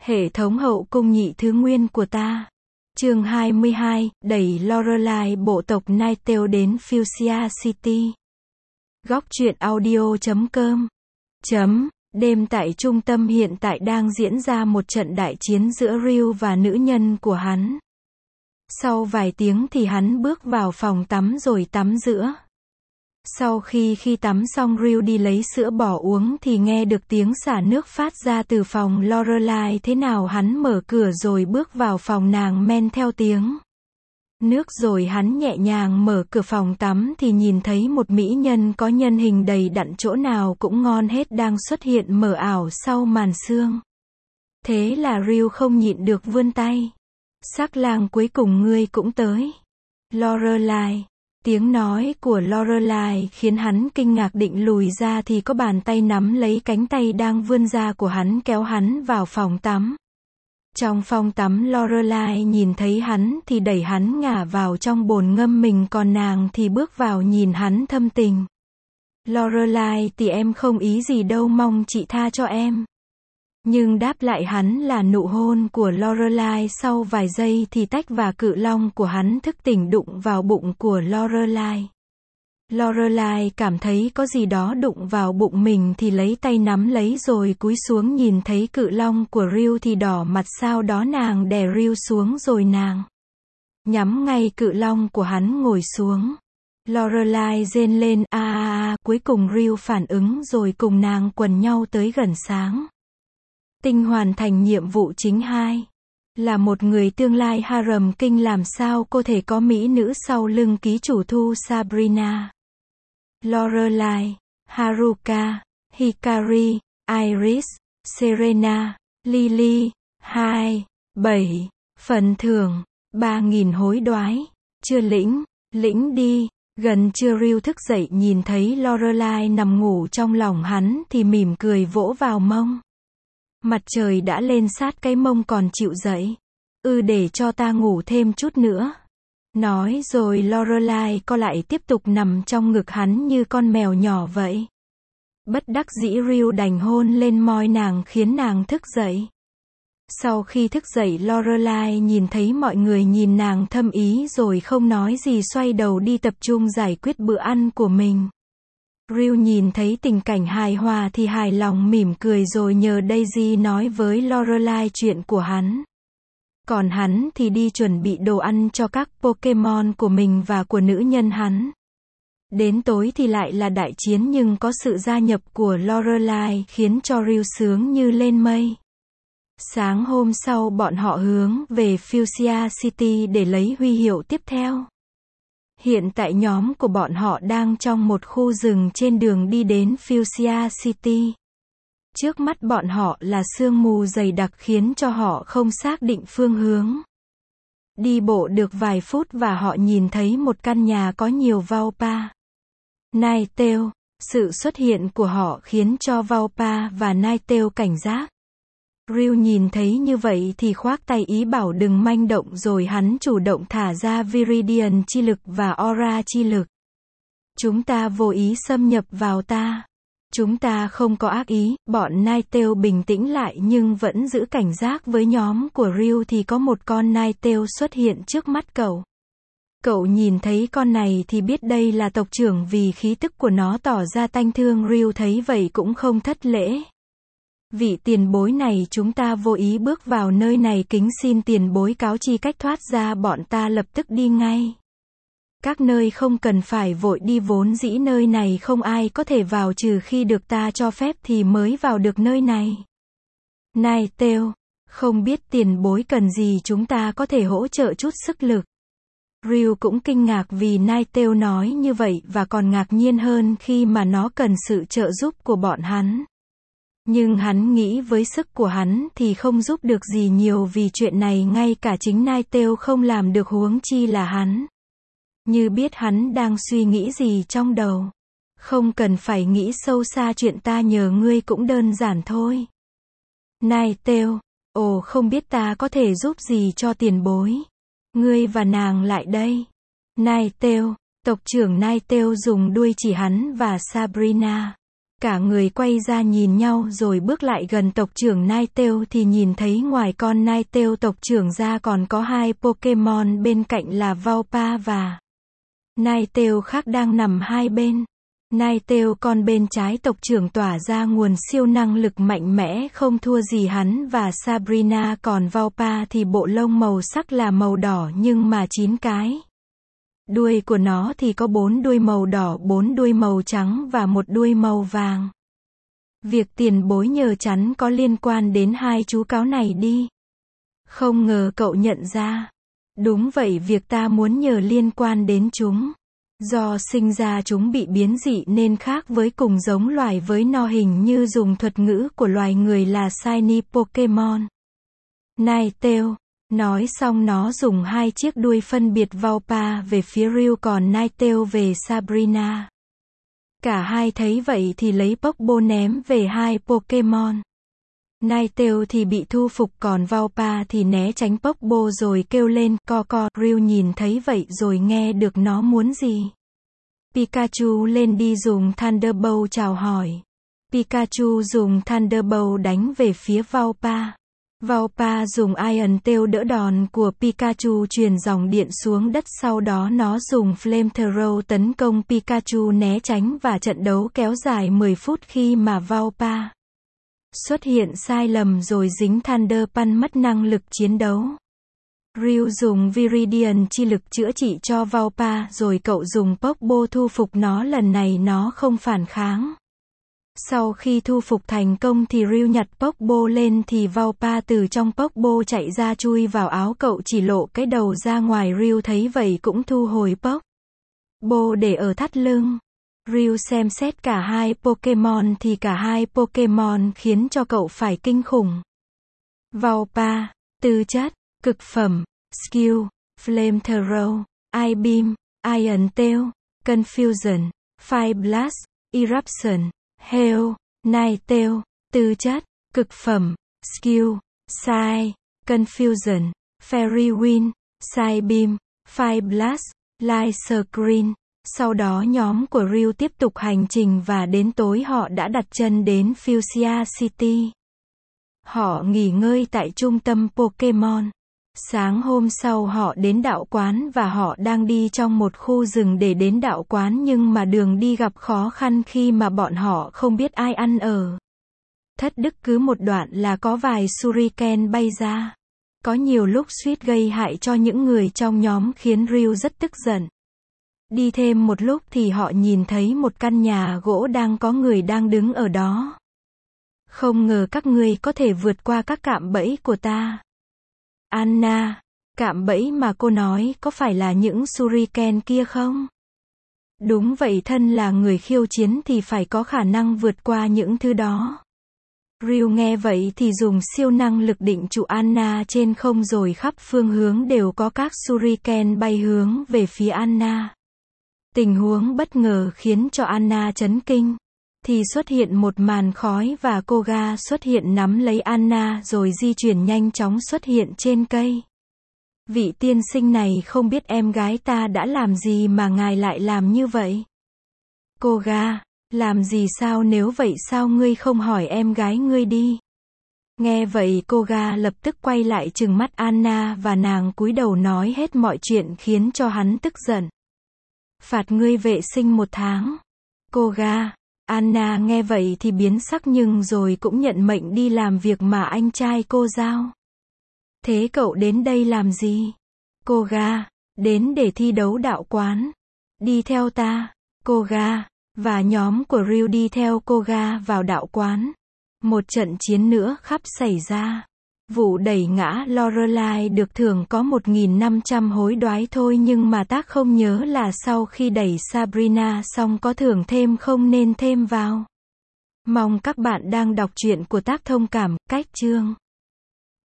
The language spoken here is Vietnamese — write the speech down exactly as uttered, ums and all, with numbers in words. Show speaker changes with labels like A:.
A: Hệ thống hậu cung nhị thứ nguyên của ta. Chương hai mươi hai, đẩy Lorelai bộ tộc Nightingale đến Fuchsia City. Góc truyện audio chấm com. Chấm. Đêm tại trung tâm hiện tại đang diễn ra một trận đại chiến giữa Ryu và nữ nhân của hắn. Sau vài tiếng thì hắn bước vào phòng tắm rồi tắm giữa. Sau khi khi tắm xong Ryu đi lấy sữa bò uống thì nghe được tiếng xả nước phát ra từ phòng Lorelai, thế nào hắn mở cửa rồi bước vào phòng nàng men theo tiếng nước, rồi hắn nhẹ nhàng mở cửa phòng tắm thì nhìn thấy một mỹ nhân có nhân hình đầy đặn chỗ nào cũng ngon hết đang xuất hiện mờ ảo sau màn sương. Thế là Ryu không nhịn được vươn tay. Sắc lang, cuối cùng ngươi cũng tới. Lorelai. Tiếng nói của Lorelai khiến hắn kinh ngạc, định lùi ra thì có bàn tay nắm lấy cánh tay đang vươn ra của hắn kéo hắn vào phòng tắm. Trong phòng tắm Lorelai nhìn thấy hắn thì đẩy hắn ngả vào trong bồn ngâm mình, còn nàng thì bước vào nhìn hắn thâm tình. Lorelai, thì em không ý gì đâu, mong chị tha cho em. Nhưng đáp lại hắn là nụ hôn của Lorelai. Sau vài giây thì tách và cự long của hắn thức tỉnh đụng vào bụng của Lorelai. Lorelai cảm thấy có gì đó đụng vào bụng mình thì lấy tay nắm lấy rồi cúi xuống, nhìn thấy cự long của Ryu thì đỏ mặt, sau đó nàng đè Ryu xuống rồi nàng nhắm ngay cự long của hắn ngồi xuống. Lorelai rên lên a a a, cuối cùng Ryu phản ứng rồi cùng nàng quần nhau tới gần sáng. Tinh hoàn thành nhiệm vụ chính hai. Là một người tương lai harem kinh, làm sao cô thể có mỹ nữ sau lưng ký chủ thu Sabrina, Lorelai, Haruka, Hikari, Iris, Serena, Lily. Hai. bảy. Phần thưởng ba nghìn hối đoái. Chưa lĩnh, lĩnh đi. Gần trưa Ryu thức dậy nhìn thấy Lorelai nằm ngủ trong lòng hắn thì mỉm cười vỗ vào mông. Mặt trời đã lên sát cái mông còn chịu dậy. Ừ, để cho ta ngủ thêm chút nữa. Nói rồi Lorelai co lại tiếp tục nằm trong ngực hắn như con mèo nhỏ vậy. Bất đắc dĩ Ryu đành hôn lên môi nàng khiến nàng thức dậy. Sau khi thức dậy Lorelai nhìn thấy mọi người nhìn nàng thâm ý rồi không nói gì, xoay đầu đi tập trung giải quyết bữa ăn của mình. Ryu nhìn thấy tình cảnh hài hòa thì hài lòng mỉm cười rồi nhờ Daisy nói với Lorelai chuyện của hắn. Còn hắn thì đi chuẩn bị đồ ăn cho các Pokemon của mình và của nữ nhân hắn. Đến tối thì lại là đại chiến, nhưng có sự gia nhập của Lorelai khiến cho Ryu sướng như lên mây. Sáng hôm sau bọn họ hướng về Fuchsia City để lấy huy hiệu tiếp theo. Hiện tại nhóm của bọn họ đang trong một khu rừng trên đường đi đến Fuchsia City. Trước mắt bọn họ là sương mù dày đặc khiến cho họ không xác định phương hướng. Đi bộ được vài phút và họ nhìn thấy một căn nhà có nhiều Vaupa Nightingale. Sự xuất hiện của họ khiến cho Vaupa và Nightingale cảnh giác. Ryu nhìn thấy như vậy thì khoác tay ý bảo đừng manh động, rồi hắn chủ động thả ra Viridian chi lực và Aura chi lực. Chúng ta vô ý xâm nhập vào ta. Chúng ta không có ác ý. Bọn Nightingale bình tĩnh lại nhưng vẫn giữ cảnh giác với nhóm của Ryu thì có một con Nightingale xuất hiện trước mắt cậu. Cậu nhìn thấy con này thì biết đây là tộc trưởng vì khí tức của nó tỏ ra tanh thương. Ryu thấy vậy cũng không thất lễ. Vị tiền bối này, chúng ta vô ý bước vào nơi này, kính xin tiền bối cáo chi cách thoát ra, bọn ta lập tức đi ngay. Các nơi không cần phải vội đi, vốn dĩ nơi này không ai có thể vào trừ khi được ta cho phép thì mới vào được nơi này. Nightingale, không biết tiền bối cần gì, chúng ta có thể hỗ trợ chút sức lực. Ryu cũng kinh ngạc vì Nightingale nói như vậy và còn ngạc nhiên hơn khi mà nó cần sự trợ giúp của bọn hắn. Nhưng hắn nghĩ với sức của hắn thì không giúp được gì nhiều, vì chuyện này ngay cả chính Nightingale không làm được, huống chi là hắn. Như biết hắn đang suy nghĩ gì trong đầu. Không cần phải nghĩ sâu xa, chuyện ta nhờ ngươi cũng đơn giản thôi. Nightingale, ồ, không biết ta có thể giúp gì cho tiền bối. Ngươi và nàng lại đây. Nightingale, tộc trưởng Nightingale dùng đuôi chỉ hắn và Sabrina. Cả người quay ra nhìn nhau rồi bước lại gần tộc trưởng Ninetale thì nhìn thấy ngoài con Ninetale tộc trưởng ra còn có hai Pokemon bên cạnh là Vaupa và Ninetale khác đang nằm hai bên. Ninetale con bên trái tộc trưởng tỏa ra nguồn siêu năng lực mạnh mẽ không thua gì hắn và Sabrina, còn Vaupa thì bộ lông màu sắc là màu đỏ nhưng mà chín cái. Đuôi của nó thì có bốn đuôi màu đỏ, bốn đuôi màu trắng và một đuôi màu vàng. Việc tiền bối nhờ chắn có liên quan đến hai chú cáo này đi. Không ngờ cậu nhận ra. Đúng vậy, việc ta muốn nhờ liên quan đến chúng. Do sinh ra chúng bị biến dị nên khác với cùng giống loài với nó, hình như dùng thuật ngữ của loài người là Shiny Pokemon. Ninetale. Nói xong nó dùng hai chiếc đuôi phân biệt Vaupa về phía Ryu còn Ninetale về Sabrina. Cả hai thấy vậy thì lấy Pokeball ném về hai Pokemon. Ninetale thì bị thu phục còn Vaupa thì né tránh Pokeball rồi kêu lên co co. Ryu nhìn thấy vậy rồi nghe được nó muốn gì. Pikachu lên đi dùng Thunderbolt chào hỏi. Pikachu dùng Thunderbolt đánh về phía Vaupa. Vaupa dùng Iron Tail đỡ đòn của Pikachu truyền dòng điện xuống đất, sau đó nó dùng Flamethrower tấn công Pikachu né tránh và trận đấu kéo dài mười phút khi mà Vaupa xuất hiện sai lầm rồi dính Thunder Punch mất năng lực chiến đấu. Ryu dùng Viridian chi lực chữa trị cho Vaupa rồi cậu dùng Pokeball thu phục nó, lần này nó không phản kháng. Sau khi thu phục thành công thì Ryu nhặt Pokeball lên thì Vaupa từ trong Pokeball chạy ra chui vào áo cậu chỉ lộ cái đầu ra ngoài. Ryu thấy vậy cũng thu hồi Pokeball để ở thắt lưng. Ryu xem xét cả hai Pokemon thì cả hai Pokemon khiến cho cậu phải kinh khủng. Vaupa, tư chất, cực phẩm, skill, Flamethrower, Ice Beam, Iron Tail, Confusion, Fire Blast, Eruption. Hail, Ninetale, tư chất, cực phẩm, skill, Psy, Confusion, Fairy Wind, Psy Beam, Fire Blast, Light Screen. Sau đó nhóm của Ryu tiếp tục hành trình và đến tối họ đã đặt chân đến Fuchsia City. Họ nghỉ ngơi tại trung tâm Pokemon. Sáng hôm sau họ đến đạo quán và họ đang đi trong một khu rừng để đến đạo quán nhưng mà đường đi gặp khó khăn khi mà bọn họ không biết ai ăn ở. Thất đức cứ một đoạn là có vài shuriken bay ra. Có nhiều lúc suýt gây hại cho những người trong nhóm khiến Ryu rất tức giận. Đi thêm một lúc thì họ nhìn thấy một căn nhà gỗ đang có người đang đứng ở đó. Không ngờ các ngươi có thể vượt qua các cạm bẫy của ta. Anna, cạm bẫy mà cô nói có phải là những shuriken kia không? Đúng vậy, thân là người khiêu chiến thì phải có khả năng vượt qua những thứ đó. Ryu nghe vậy thì dùng siêu năng lực định trụ Anna trên không rồi khắp phương hướng đều có các shuriken bay hướng về phía Anna. Tình huống bất ngờ khiến cho Anna chấn kinh. Thì xuất hiện một màn khói và Koga xuất hiện nắm lấy Anna rồi di chuyển nhanh chóng xuất hiện trên cây. Vị tiên sinh này không biết em gái ta đã làm gì mà ngài lại làm như vậy? Koga, làm gì sao? Nếu vậy sao ngươi không hỏi em gái ngươi đi? Nghe vậy Koga lập tức quay lại trừng mắt Anna và nàng cúi đầu nói hết mọi chuyện khiến cho hắn tức giận. Phạt ngươi vệ sinh một tháng. Koga. Anna nghe vậy thì biến sắc nhưng rồi cũng nhận mệnh đi làm việc mà anh trai cô giao. Thế cậu đến đây làm gì? Koga, đến để thi đấu đạo quán. Đi theo ta. Koga, và nhóm của Ryu đi theo Koga vào đạo quán. Một trận chiến nữa khắp xảy ra. Vụ đẩy ngã Lorelai được thưởng có một nghìn năm trăm hối đoái thôi nhưng mà tác không nhớ là sau khi đẩy Sabrina xong có thưởng thêm không nên thêm vào. Mong các bạn đang đọc truyện của tác thông cảm, cách chương.